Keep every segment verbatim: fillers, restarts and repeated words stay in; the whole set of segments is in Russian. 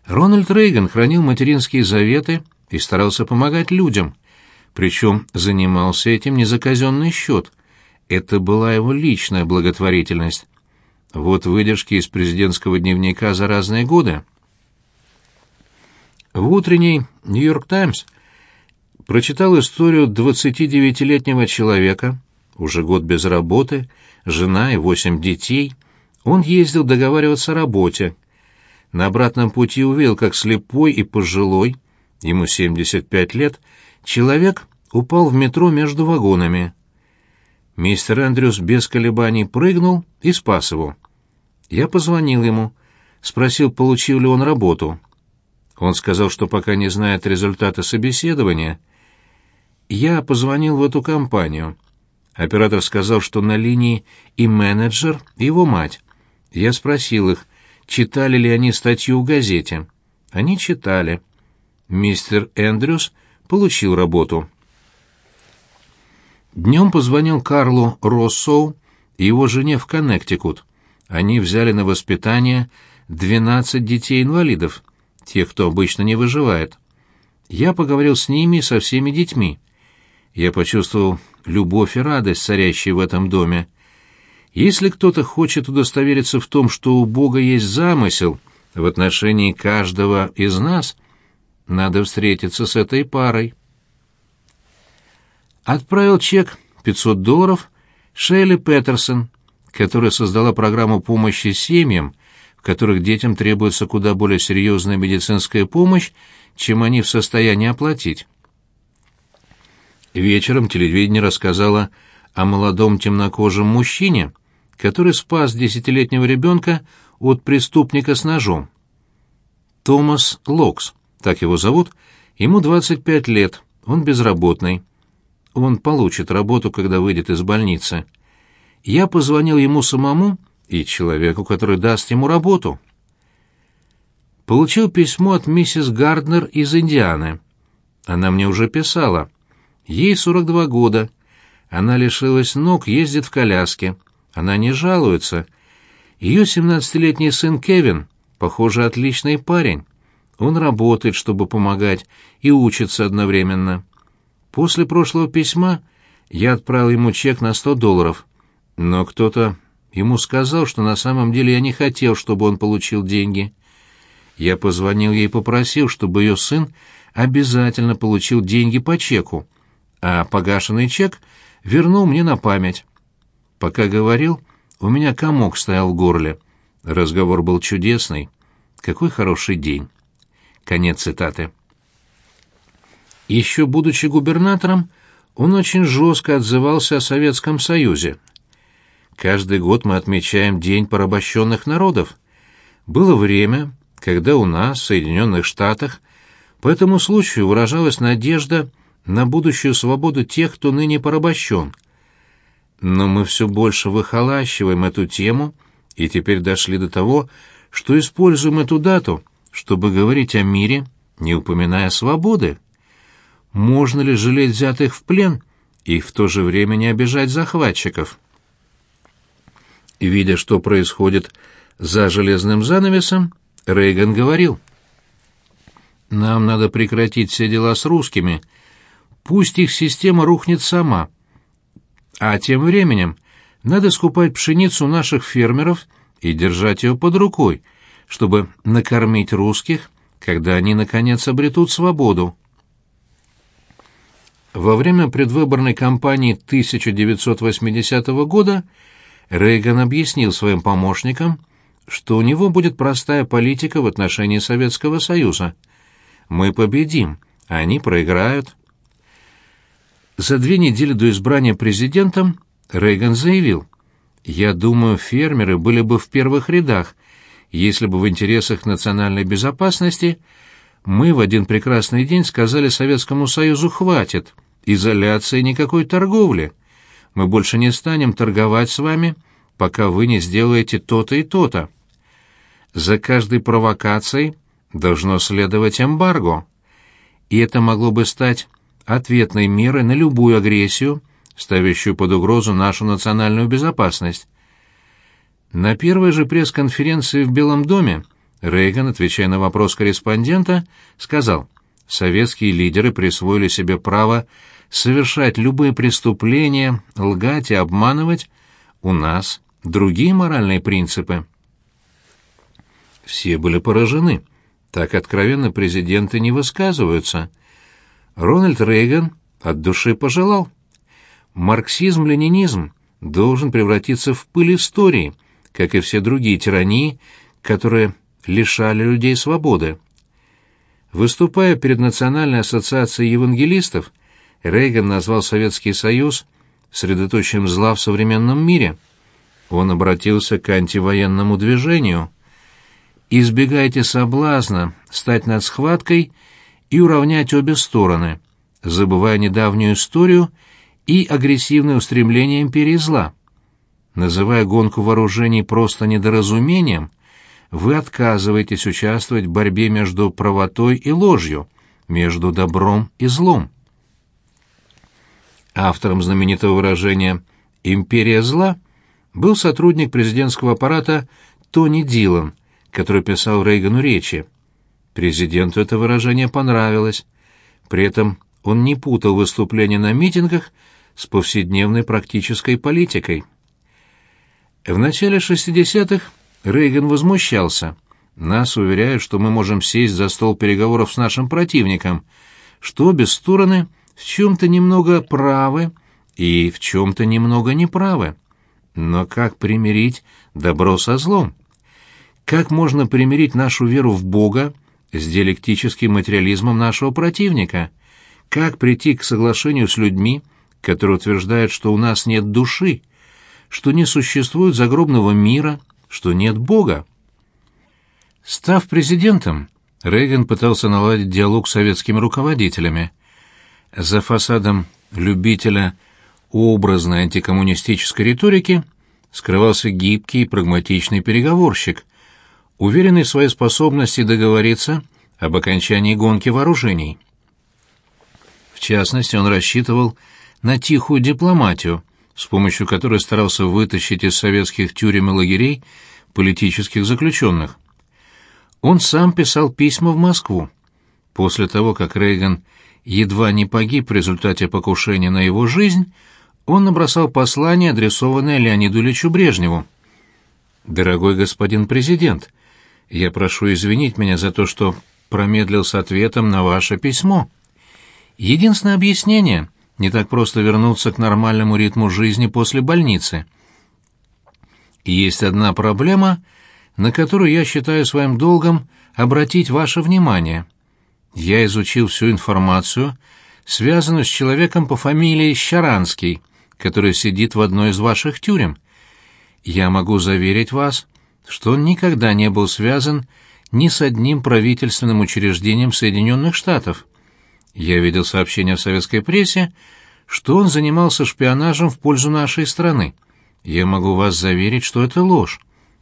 Рональд Рейган хранил материнские заветы и старался помогать людям, причем занимался этим не за казенный счет. Это была его личная благотворительность. Вот выдержки из президентского дневника за разные годы. В утренней «Нью-Йорк Таймс» прочитал историю двадцатидевятилетнего человека, уже год без работы, жена и восемь детей. Он ездил договариваться о работе. На обратном пути увидел, как слепой и пожилой, ему семьдесят пять лет, человек упал в метро между вагонами. Мистер Эндрюс без колебаний прыгнул и спас его. Я позвонил ему, спросил, получил ли он работу. Он сказал, что пока не знает результата собеседования. Я позвонил в эту компанию. Оператор сказал, что на линии и менеджер, и его мать. Я спросил их, читали ли они статью в газете. Они читали. Мистер Эндрюс получил работу. Днем позвонил Карлу Россоу и его жене в Коннектикут. Они взяли на воспитание двенадцать детей-инвалидов, тех, кто обычно не выживает. Я поговорил с ними и со всеми детьми. Я почувствовал любовь и радость, царящие в этом доме. Если кто-то хочет удостовериться в том, что у Бога есть замысел в отношении каждого из нас, надо встретиться с этой парой. Отправил чек пятьсот долларов Шейли Петерсон, которая создала программу помощи семьям, в которых детям требуется куда более серьезная медицинская помощь, чем они в состоянии оплатить. Вечером телевидение рассказало о молодом темнокожем мужчине, который спас десятилетнего ребенка от преступника с ножом. Томас Локс, так его зовут, ему двадцать пять лет, он безработный. Он получит работу, когда выйдет из больницы. Я позвонил ему самому и человеку, который даст ему работу. Получил письмо от миссис Гарднер из Индианы. Она мне уже писала. Ей сорок два года. Она лишилась ног, ездит в коляске. Она не жалуется. Ее семнадцатилетний сын Кевин, похоже, отличный парень. Он работает, чтобы помогать, и учится одновременно. После прошлого письма я отправил ему чек на сто долларов, но кто-то ему сказал, что на самом деле я не хотел, чтобы он получил деньги. Я позвонил ей и попросил, чтобы ее сын обязательно получил деньги по чеку, а погашенный чек вернул мне на память. Пока говорил, у меня комок стоял в горле. Разговор был чудесный. Какой хороший день. Конец цитаты. Еще будучи губернатором, он очень жестко отзывался о Советском Союзе. Каждый год мы отмечаем День порабощенных народов. Было время, когда у нас, в Соединенных Штатах, по этому случаю выражалась надежда на будущую свободу тех, кто ныне порабощен. Но мы все больше выхолащиваем эту тему и теперь дошли до того, что используем эту дату, чтобы говорить о мире, не упоминая свободы. Можно ли жалеть взятых в плен и в то же время не обижать захватчиков? Видя, что происходит за железным занавесом, Рейган говорил: «Нам надо прекратить все дела с русскими. Пусть их система рухнет сама. А тем временем надо скупать пшеницу наших фермеров и держать ее под рукой, чтобы накормить русских, когда они, наконец, обретут свободу». Во время предвыборной кампании тысяча девятьсот восьмидесятого года Рейган объяснил своим помощникам, что у него будет простая политика в отношении Советского Союза. «Мы победим, а они проиграют». За две недели до избрания президентом Рейган заявил: «Я думаю, фермеры были бы в первых рядах, если бы в интересах национальной безопасности мы в один прекрасный день сказали Советскому Союзу: хватит, изоляции, никакой торговли. Мы больше не станем торговать с вами, пока вы не сделаете то-то и то-то. За каждой провокацией должно следовать эмбарго. И это могло бы стать ответной мерой на любую агрессию, ставящую под угрозу нашу национальную безопасность». На первой же пресс-конференции в Белом доме Рейган, отвечая на вопрос корреспондента, сказал: «Советские лидеры присвоили себе право совершать любые преступления, лгать и обманывать. У нас другие моральные принципы». Все были поражены. Так откровенно президенты не высказываются. Рональд Рейган от души пожелал: марксизм-ленинизм должен превратиться в пыль истории, как и все другие тирании, которые лишали людей свободы. Выступая перед Национальной ассоциацией евангелистов, Рейган назвал Советский Союз средоточием зла в современном мире. Он обратился к антивоенному движению: «Избегайте соблазна стать над схваткой и уравнять обе стороны, забывая недавнюю историю и агрессивное устремление империи зла. Называя гонку вооружений просто недоразумением, вы отказываетесь участвовать в борьбе между правотой и ложью, между добром и злом». Автором знаменитого выражения «империя зла» был сотрудник президентского аппарата Тони Дилан, который писал Рейгану речи. Президенту это выражение понравилось. При этом он не путал выступления на митингах с повседневной практической политикой. В начале шестидесятых Рейган возмущался. «Нас уверяют, что мы можем сесть за стол переговоров с нашим противником, что обе стороны в чем-то немного правы и в чем-то немного неправы. Но как примирить добро со злом? Как можно примирить нашу веру в Бога с диалектическим материализмом нашего противника? Как прийти к соглашению с людьми, которые утверждают, что у нас нет души, что не существует загробного мира, что нет Бога?» Став президентом, Рейган пытался наладить диалог с советскими руководителями. За фасадом любителя образной антикоммунистической риторики скрывался гибкий и прагматичный переговорщик, уверенный в своей способности договориться об окончании гонки вооружений. В частности, он рассчитывал на тихую дипломатию, с помощью которой старался вытащить из советских тюрем и лагерей политических заключенных. Он сам писал письма в Москву. После того, как Рейган едва не погиб в результате покушения на его жизнь, он набросал послание, адресованное Леониду Ильичу Брежневу. «Дорогой господин президент, я прошу извинить меня за то, что промедлил с ответом на ваше письмо. Единственное объяснение — не так просто вернуться к нормальному ритму жизни после больницы. И есть одна проблема, на которую я считаю своим долгом обратить ваше внимание. Я изучил всю информацию, связанную с человеком по фамилии Щаранский, который сидит в одной из ваших тюрем. Я могу заверить вас, что он никогда не был связан ни с одним правительственным учреждением Соединенных Штатов. Я видел сообщения в советской прессе, что он занимался шпионажем в пользу нашей страны. Я могу вас заверить, что это ложь.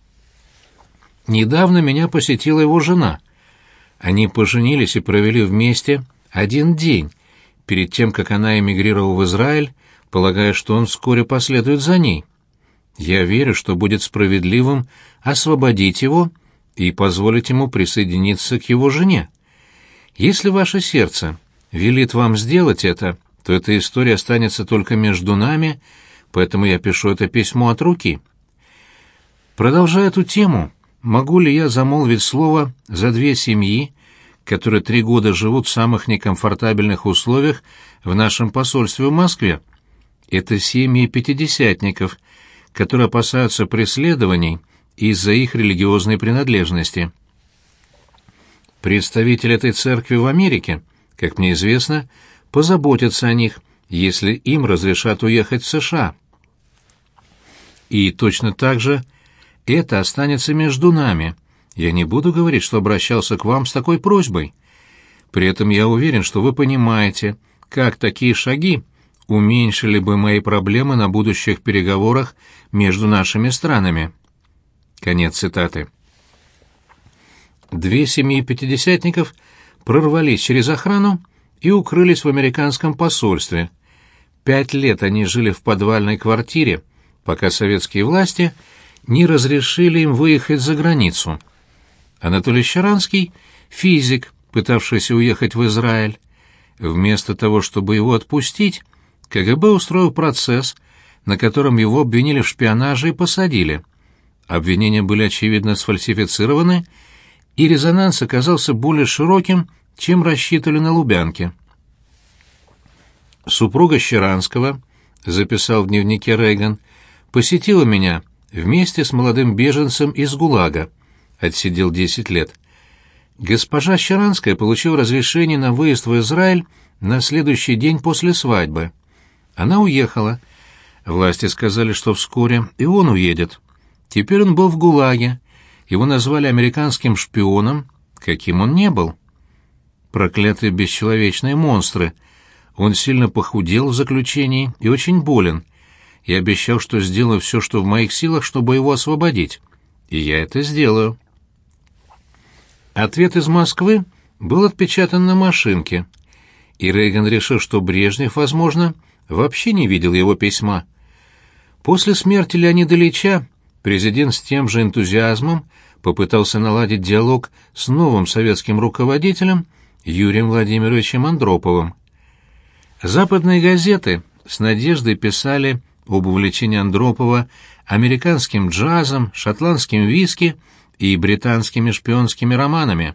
Недавно меня посетила его жена. Они поженились и провели вместе один день, перед тем, как она эмигрировала в Израиль, полагая, что он вскоре последует за ней. Я верю, что будет справедливым освободить его и позволить ему присоединиться к его жене. Если ваше сердце велит вам сделать это, то эта история останется только между нами, поэтому я пишу это письмо от руки. Продолжая эту тему, могу ли я замолвить слово за две семьи, которые три года живут в самых некомфортабельных условиях в нашем посольстве в Москве? Это семьи пятидесятников, которые опасаются преследований из-за их религиозной принадлежности. Представитель этой церкви в Америке, как мне известно, позаботятся о них, если им разрешат уехать в США. И точно так же это останется между нами. Я не буду говорить, что обращался к вам с такой просьбой. При этом я уверен, что вы понимаете, как такие шаги уменьшили бы мои проблемы на будущих переговорах между нашими странами». Конец цитаты. Две семьи пятидесятников прорвались через охрану и укрылись в американском посольстве. Пять лет они жили в подвальной квартире, пока советские власти не разрешили им выехать за границу. Анатолий Щеранский — физик, пытавшийся уехать в Израиль. Вместо того, чтобы его отпустить, КГБ устроил процесс, на котором его обвинили в шпионаже и посадили. Обвинения были очевидно сфальсифицированы, и резонанс оказался более широким, чем рассчитывали на Лубянке. Супруга Щеранского, записал в дневнике Рейган, посетила меня вместе с молодым беженцем из ГУЛАГа. Отсидел десять лет. Госпожа Щеранская получила разрешение на выезд в Израиль на следующий день после свадьбы. Она уехала. Власти сказали, что вскоре и он уедет. Теперь он был в ГУЛАГе. Его назвали американским шпионом, каким он не был. Проклятые бесчеловечные монстры. Он сильно похудел в заключении и очень болен. Я обещал, что сделаю все, что в моих силах, чтобы его освободить. И я это сделаю. Ответ из Москвы был отпечатан на машинке, и Рейган решил, что Брежнев, возможно, вообще не видел его письма. После смерти Леонида Ильича президент с тем же энтузиазмом попытался наладить диалог с новым советским руководителем Юрием Владимировичем Андроповым. Западные газеты с надеждой писали об увлечении Андропова американским джазом, шотландским виски и британскими шпионскими романами.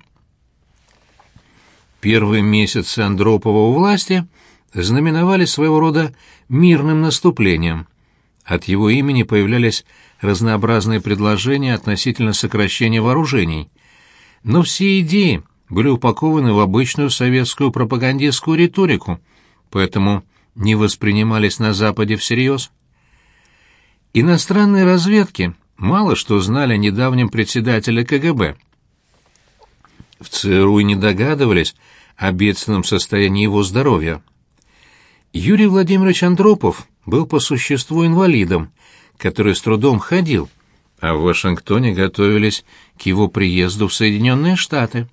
Первые месяцы Андропова у власти знаменовали своего рода мирным наступлением. От его имени появлялись разнообразные предложения относительно сокращения вооружений. Но все идеи были упакованы в обычную советскую пропагандистскую риторику, поэтому не воспринимались на Западе всерьез. Иностранные разведки мало что знали о недавнем председателе КГБ. В ЦРУ и не догадывались о бедственном состоянии его здоровья. Юрий Владимирович Андропов был по существу инвалидом, который с трудом ходил, а в Вашингтоне готовились к его приезду в Соединенные Штаты.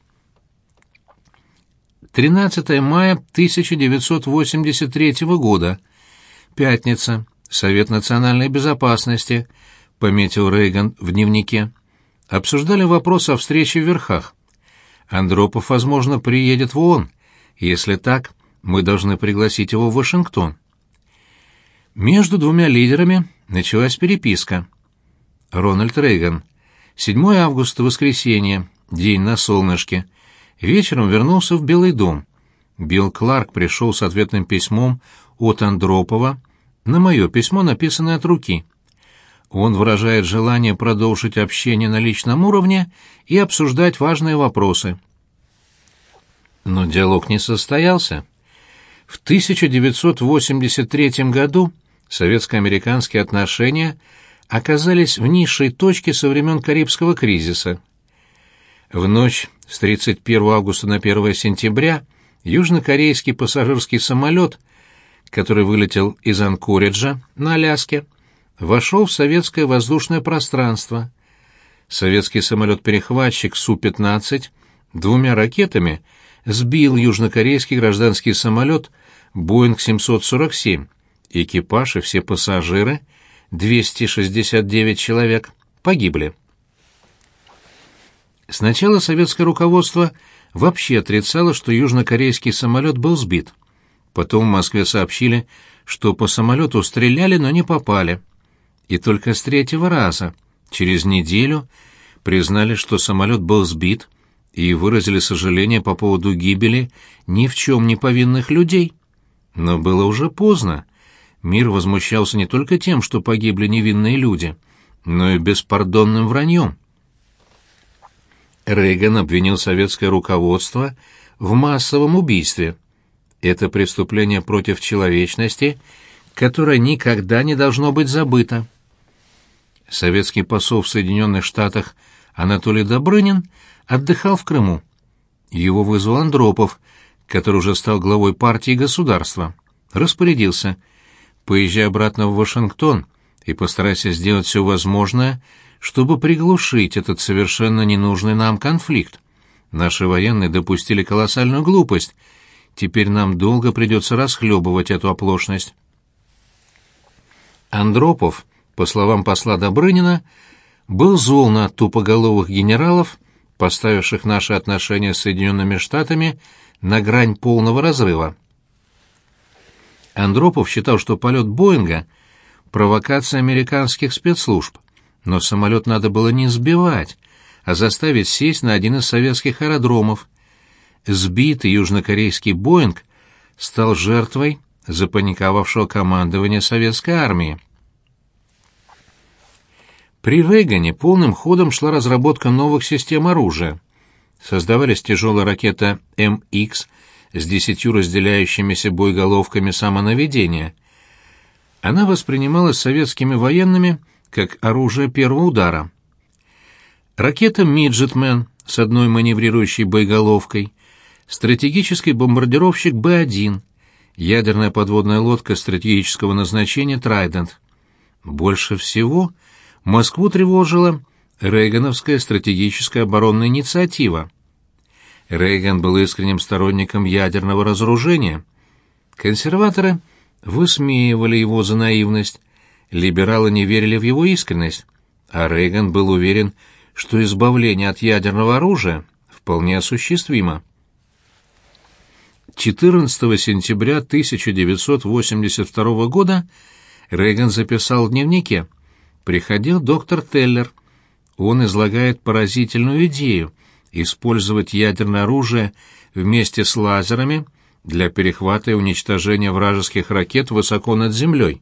тринадцатое мая тысяча девятьсот восемьдесят третьего года. Пятница. Совет национальной безопасности, пометил Рейган в дневнике. Обсуждали вопрос о встрече в Верхах. Андропов, возможно, приедет в ООН. Если так, мы должны пригласить его в Вашингтон. Между двумя лидерами началась переписка. Рональд Рейган. седьмое августа, воскресенье, день на солнышке. Вечером вернулся в Белый дом. Билл Кларк пришел с ответным письмом от Андропова на мое письмо, написанное от руки. Он выражает желание продолжить общение на личном уровне и обсуждать важные вопросы. Но диалог не состоялся. В тысяча девятьсот восемьдесят третьем году советско-американские отношения оказались в низшей точке со времен Карибского кризиса. В ночь с тридцать первого августа на первое сентября южнокорейский пассажирский самолет, который вылетел из Анкориджа на Аляске, вошел в советское воздушное пространство. Советский самолет-перехватчик Су пятнадцать двумя ракетами сбил южнокорейский гражданский самолет Боинг семьсот сорок семь. Экипаж и все пассажиры, двести шестьдесят девять человек, погибли. Сначала советское руководство вообще отрицало, что южнокорейский самолет был сбит. Потом в Москве сообщили, что по самолету стреляли, но не попали. И только с третьего раза, через неделю, признали, что самолет был сбит, и выразили сожаление по поводу гибели ни в чем не повинных людей. Но было уже поздно. Мир возмущался не только тем, что погибли невинные люди, но и беспардонным враньем. Рейган обвинил советское руководство в массовом убийстве. Это преступление против человечности, которое никогда не должно быть забыто. Советский посол в Соединенных Штатах Анатолий Добрынин отдыхал в Крыму. Его вызвал Андропов, который уже стал главой партии и государства. Распорядился: поезжай обратно в Вашингтон и постарайся сделать все возможное, чтобы приглушить этот совершенно ненужный нам конфликт. Наши военные допустили колоссальную глупость. Теперь нам долго придется расхлебывать эту оплошность. Андропов, по словам посла Добрынина, был зол на тупоголовых генералов, поставивших наши отношения с Соединенными Штатами на грань полного разрыва. Андропов считал, что полет Боинга — провокация американских спецслужб, но самолет надо было не сбивать, а заставить сесть на один из советских аэродромов. Сбитый южнокорейский Боинг стал жертвой запаниковавшего командования советской армии. При Рейгане полным ходом шла разработка новых систем оружия. Создавались тяжелая ракета эм икс с десятью разделяющимися боеголовками самонаведения. Она воспринималась советскими военными как оружие первого удара. Ракета «Миджетмен» с одной маневрирующей боеголовкой, стратегический бомбардировщик Бэ один, ядерная подводная лодка стратегического назначения «Трайдент». Больше всего Москву тревожила рейгановская стратегическая оборонная инициатива. Рейган был искренним сторонником ядерного разоружения. Консерваторы высмеивали его за наивность, либералы не верили в его искренность, а Рейган был уверен, что избавление от ядерного оружия вполне осуществимо. четырнадцатого сентября тысяча девятьсот восемьдесят второго года Рейган записал в дневнике: «Приходил доктор Теллер. Он излагает поразительную идею использовать ядерное оружие вместе с лазерами для перехвата и уничтожения вражеских ракет высоко над землей».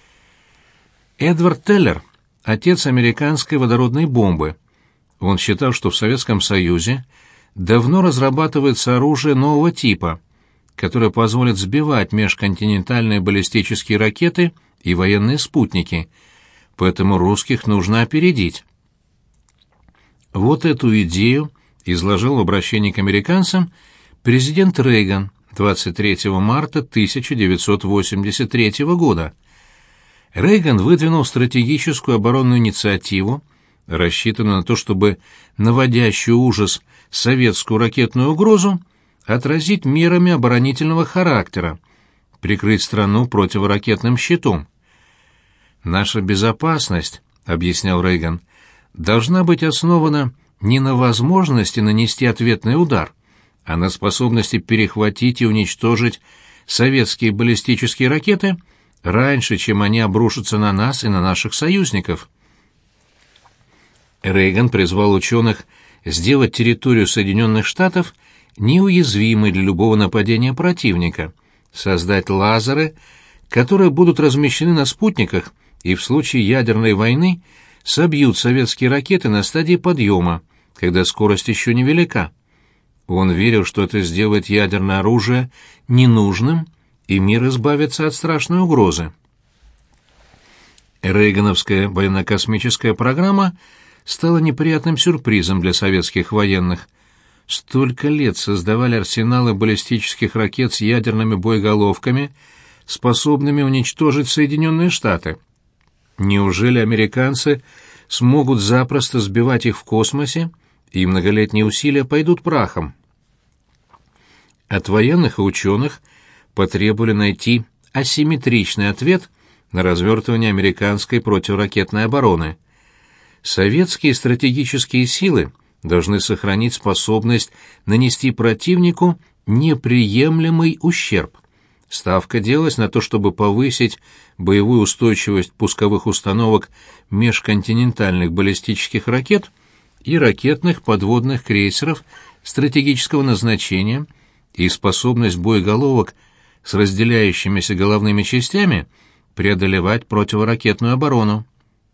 Эдвард Теллер — отец американской водородной бомбы. Он считал, что в Советском Союзе давно разрабатывается оружие нового типа, которое позволит сбивать межконтинентальные баллистические ракеты и военные спутники, поэтому русских нужно опередить. Вот эту идею изложил в обращении к американцам президент Рейган двадцать третьего марта тысяча девятьсот восемьдесят третьего года. Рейган выдвинул стратегическую оборонную инициативу, рассчитанную на то, чтобы наводящую ужас советскую ракетную угрозу отразить мерами оборонительного характера, прикрыть страну противоракетным щитом. «Наша безопасность, — объяснял Рейган, — должна быть основана не на возможности нанести ответный удар, а на способности перехватить и уничтожить советские баллистические ракеты раньше, чем они обрушатся на нас и на наших союзников». Рейган призвал ученых сделать территорию Соединенных Штатов неуязвимой для любого нападения противника, создать лазеры, которые будут размещены на спутниках и в случае ядерной войны собьют советские ракеты на стадии подъема, когда скорость еще невелика. Он верил, что это сделает ядерное оружие ненужным, и мир избавится от страшной угрозы. Рейгановская военно-космическая программа стала неприятным сюрпризом для советских военных. Столько лет создавали арсеналы баллистических ракет с ядерными боеголовками, способными уничтожить Соединенные Штаты. Неужели американцы смогут запросто сбивать их в космосе, и многолетние усилия пойдут прахом? От военных и ученых потребовали найти асимметричный ответ на развертывание американской противоракетной обороны. Советские стратегические силы должны сохранить способность нанести противнику неприемлемый ущерб. Ставка делалась на то, чтобы повысить боевую устойчивость пусковых установок межконтинентальных баллистических ракет и ракетных подводных крейсеров стратегического назначения и способность боеголовок с разделяющимися головными частями преодолевать противоракетную оборону.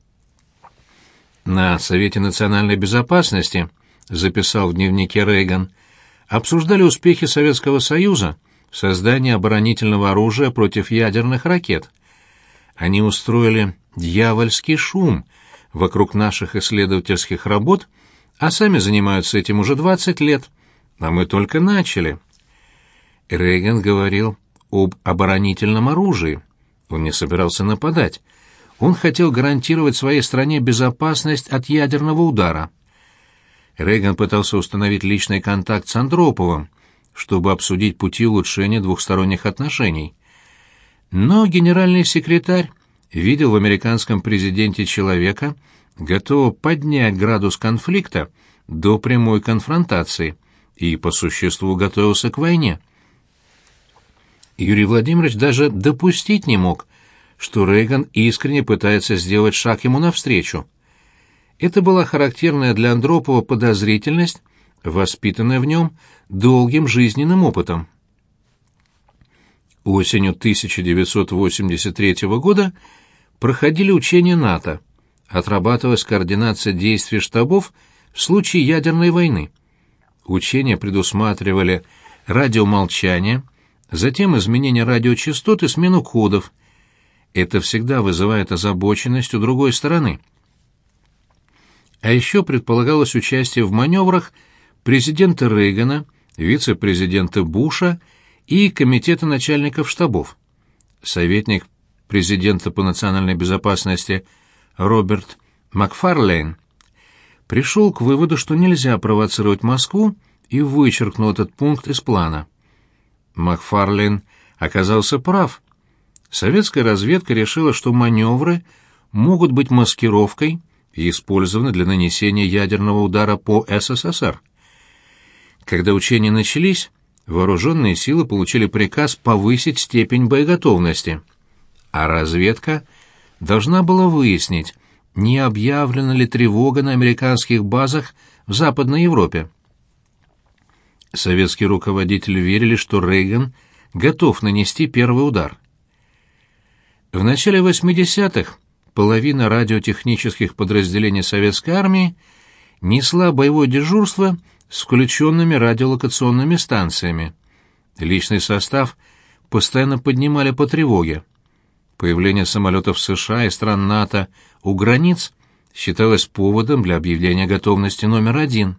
На Совете национальной безопасности, записал в дневнике Рейган, обсуждали успехи Советского Союза в создании оборонительного оружия против ядерных ракет. Они устроили дьявольский шум вокруг наших исследовательских работ, а сами занимаются этим уже двадцать лет, а мы только начали. Рейган говорил об оборонительном оружии. Он не собирался нападать. Он хотел гарантировать своей стране безопасность от ядерного удара. Рейган пытался установить личный контакт с Андроповым, чтобы обсудить пути улучшения двухсторонних отношений. Но генеральный секретарь видел в американском президенте человека, готового поднять градус конфликта до прямой конфронтации и по существу готовился к войне. Юрий Владимирович даже допустить не мог, что Рейган искренне пытается сделать шаг ему навстречу. Это была характерная для Андропова подозрительность, воспитанная в нем долгим жизненным опытом. Осенью тысяча девятьсот восемьдесят третьего года проходили учения НАТО, отрабатывалась координация действий штабов в случае ядерной войны. Учения предусматривали радиомолчание, затем изменение радиочастот и смену кодов. Это всегда вызывает озабоченность у другой стороны. А еще предполагалось участие в маневрах президента Рейгана, вице-президента Буша и комитета начальников штабов. Советник президента по национальной безопасности Роберт Макфарлейн пришел к выводу, что нельзя провоцировать Москву, и вычеркнул этот пункт из плана. Макфарлейн оказался прав. Советская разведка решила, что маневры могут быть маскировкой и использованы для нанесения ядерного удара по СССР. Когда учения начались, вооруженные силы получили приказ повысить степень боеготовности, а разведка должна была выяснить, не объявлена ли тревога на американских базах в Западной Европе. Советские руководители верили, что Рейган готов нанести первый удар. В начале восьмидесятых половина радиотехнических подразделений советской армии несла боевое дежурство с включенными радиолокационными станциями. Личный состав постоянно поднимали по тревоге. Появление самолетов США и стран НАТО у границ считалось поводом для объявления готовности номер один.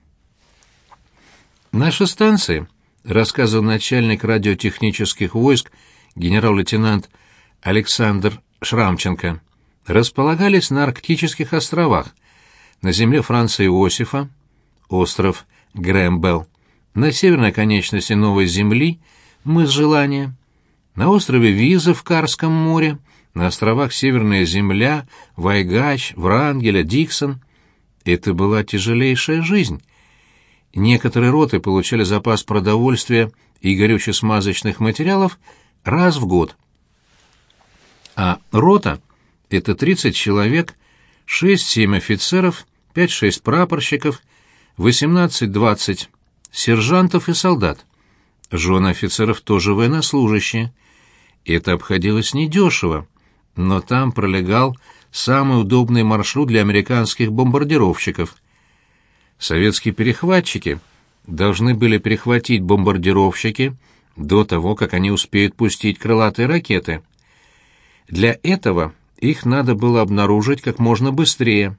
Наши станции, рассказывал начальник радиотехнических войск генерал-лейтенант Александр Шрамченко, располагались на Арктических островах, на земле Франца Иосифа, остров Грэмбелл, на северной конечности Новой Земли, мыс Желания, на острове Виза в Карском море, на островах Северная Земля, Вайгач, Врангеля, Диксон. Это была тяжелейшая жизнь. Некоторые роты получали запас продовольствия и горюче-смазочных материалов раз в год. А рота — это тридцать человек, шесть-семь офицеров, пять-шесть прапорщиков, восемнадцать-двадцать сержантов и солдат. Жены офицеров тоже военнослужащие. Это обходилось недешево, но там пролегал самый удобный маршрут для американских бомбардировщиков. Советские перехватчики должны были перехватить бомбардировщики до того, как они успеют пустить крылатые ракеты. Для этого их надо было обнаружить как можно быстрее.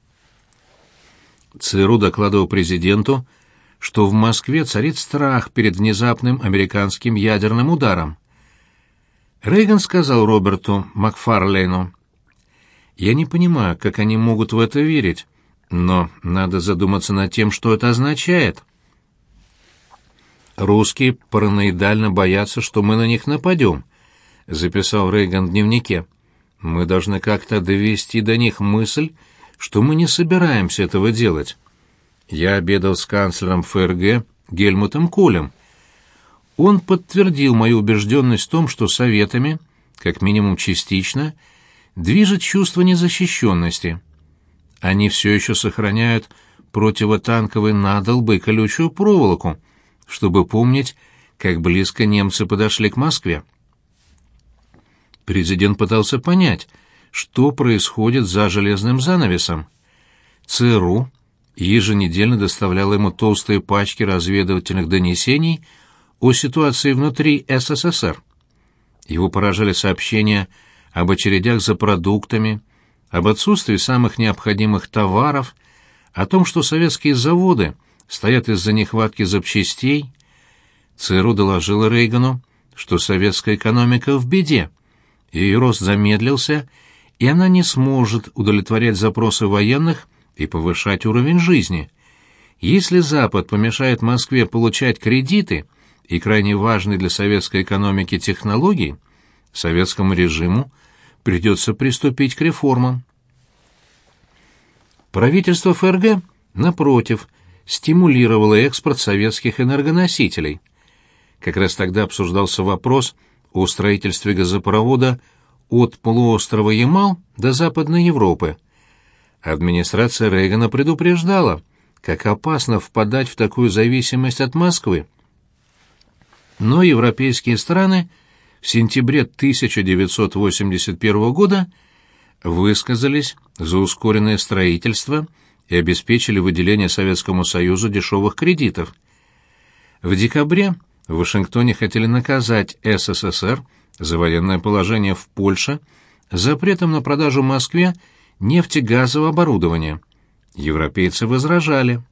ЦРУ докладывал президенту, что в Москве царит страх перед внезапным американским ядерным ударом. Рейган сказал Роберту Макфарлейну: «Я не понимаю, как они могут в это верить, но надо задуматься над тем, что это означает. Русские параноидально боятся, что мы на них нападем», — записал Рейган в дневнике. «Мы должны как-то довести до них мысль, что мы не собираемся этого делать. Я обедал с канцлером ФРГ Гельмутом Колем. Он подтвердил мою убежденность в том, что Советами, как минимум частично, движет чувство незащищенности. Они все еще сохраняют противотанковые надолбы и колючую проволоку, чтобы помнить, как близко немцы подошли к Москве». Президент пытался понять, что происходит за железным занавесом. ЦРУ еженедельно доставляла ему толстые пачки разведывательных донесений о ситуации внутри СССР. Его поражали сообщения об очередях за продуктами, об отсутствии самых необходимых товаров, о том, что советские заводы стоят из-за нехватки запчастей. ЦРУ доложила Рейгану, что советская экономика в беде, ее рост замедлился, и она не сможет удовлетворять запросы военных и повышать уровень жизни. Если Запад помешает Москве получать кредиты и крайне важные для советской экономики технологии, советскому режиму придется приступить к реформам. Правительство ФРГ напротив, стимулировала экспорт советских энергоносителей. Как раз тогда обсуждался вопрос о строительстве газопровода от полуострова Ямал до Западной Европы. Администрация Рейгана предупреждала, как опасно впадать в такую зависимость от Москвы. Но европейские страны в сентябре тысяча девятьсот восемьдесят первого года высказались за ускоренное строительство и обеспечили выделение Советскому Союзу дешевых кредитов. В декабре в Вашингтоне хотели наказать СССР за военное положение в Польше запретом на продажу Москве нефтегазового оборудования. Европейцы возражали.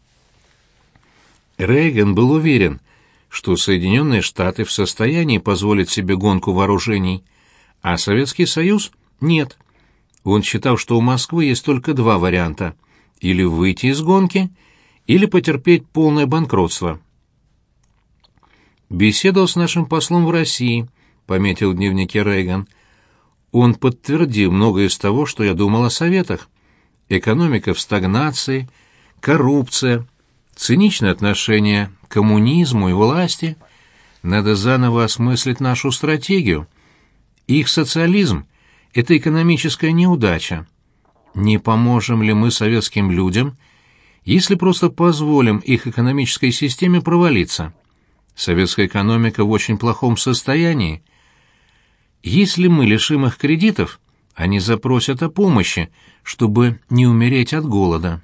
Рейган был уверен, что Соединенные Штаты в состоянии позволить себе гонку вооружений, а Советский Союз — нет. Он считал, что у Москвы есть только два варианта — или выйти из гонки, или потерпеть полное банкротство. «Беседовал с нашим послом в России», — пометил в дневнике Рейган. «Он подтвердил многое из того, что я думал о Советах. Экономика в стагнации, коррупция, циничное отношение к коммунизму и власти. Надо заново осмыслить нашу стратегию. Их социализм — это экономическая неудача. Не поможем ли мы советским людям, если просто позволим их экономической системе провалиться? Советская экономика в очень плохом состоянии. Если мы лишим их кредитов, они запросят о помощи, чтобы не умереть от голода».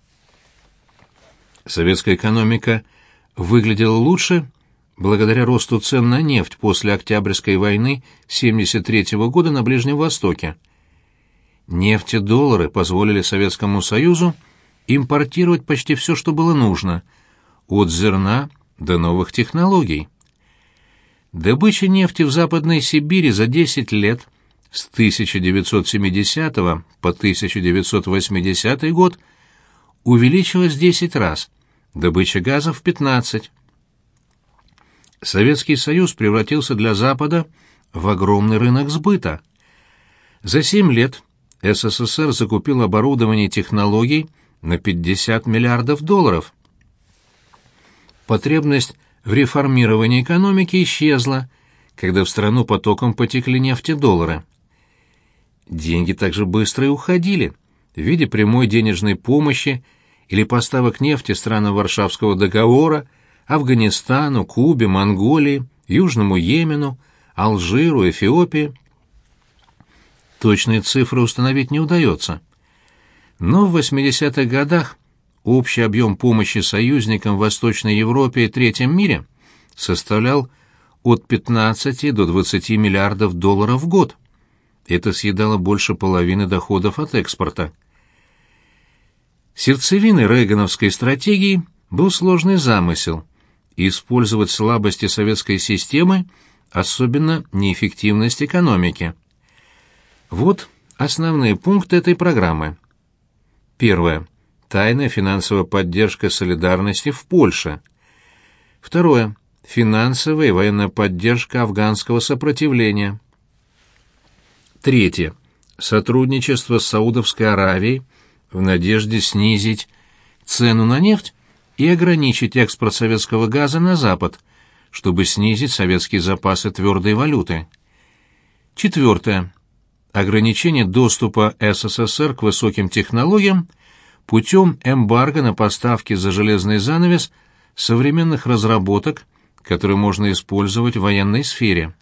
Советская экономика выглядела лучше благодаря росту цен на нефть после Октябрьской войны семьдесят третьего года на Ближнем Востоке. Нефтедоллары позволили Советскому Союзу импортировать почти все, что было нужно, от зерна до новых технологий. Добыча нефти в Западной Сибири за десять лет, с тысяча девятьсот семидесятого по тысяча девятьсот восьмидесятый год, увеличилась в десять раз, добыча газа в пятнадцать. Советский Союз превратился для Запада в огромный рынок сбыта. За семь лет СССР закупил оборудование и технологий на пятьдесят миллиардов долларов. Потребность в реформировании экономики исчезла, когда в страну потоком потекли нефтедоллары. Деньги также быстро и уходили в виде прямой денежной помощи или поставок нефти странам Варшавского договора, Афганистану, Кубе, Монголии, Южному Йемену, Алжиру, Эфиопии. Точные цифры установить не удается. Но в восьмидесятых годах общий объем помощи союзникам в Восточной Европе и Третьем мире составлял от пятнадцати до двадцати миллиардов долларов в год. Это съедало больше половины доходов от экспорта. Сердцевиной рейгановской стратегии был сложный замысел – использовать слабости советской системы, особенно неэффективность экономики. Вот основные пункты этой программы. Первое. Тайная финансовая поддержка солидарности в Польше. Второе. Финансовая и военная поддержка афганского сопротивления. Третье. Сотрудничество с Саудовской Аравией в надежде снизить цену на нефть и ограничить экспорт советского газа на Запад, чтобы снизить советские запасы твердой валюты. Четвертое. Ограничение доступа СССР к высоким технологиям путем эмбарго на поставки за железный занавес современных разработок, которые можно использовать в военной сфере.